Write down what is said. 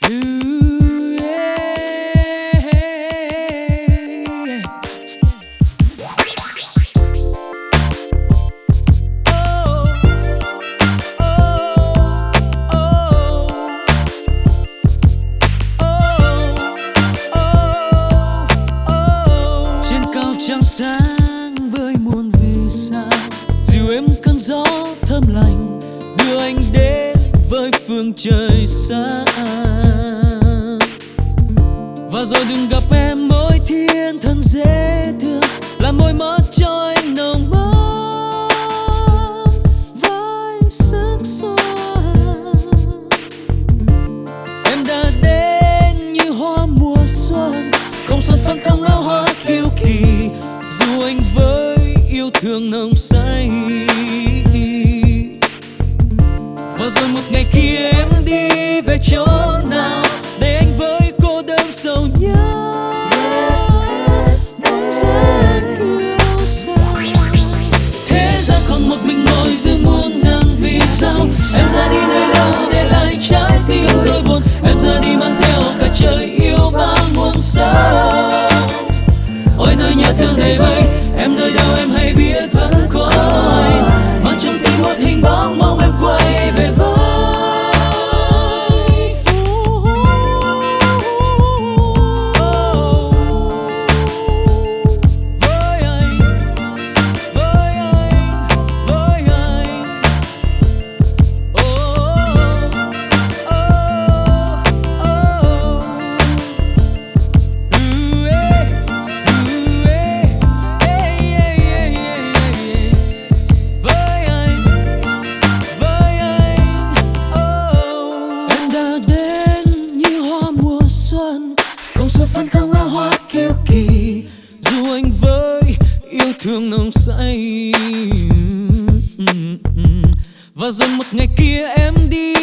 Trăng sáng với muôn vì sao, dìu em cơn gió thơm lành đưa anh đến với phương trời xa. Và rồi đừng gặp em môi thiên thần dễ thương, là môi mất cho anh nồng mơ với sức xoa. Em đã đến như hoa mùa xuân, không xuân phân không lá hoa kiêu kỳ, dù anh với yêu thương nồng say. Và rồi một ngày kia em đi về chỗ nào, để anh với cô đơn sầu nhau. Thế gian còn một mình ngồi giữa muôn ngàn vì sao. Em ra đi nơi đâu để lại trái tim đôi buồn, em ra đi mang theo cả trời yêu và muôn sao. Ôi nơi nhớ thương đầy vây, em nơi đâu em hay biết vẫn có anh, mang trong tim một hình bóng mong em quay về với. Không sợ phân không lá hoa kiêu kỳ, dù anh với yêu thương nồng say. Và rồi một ngày kia em đi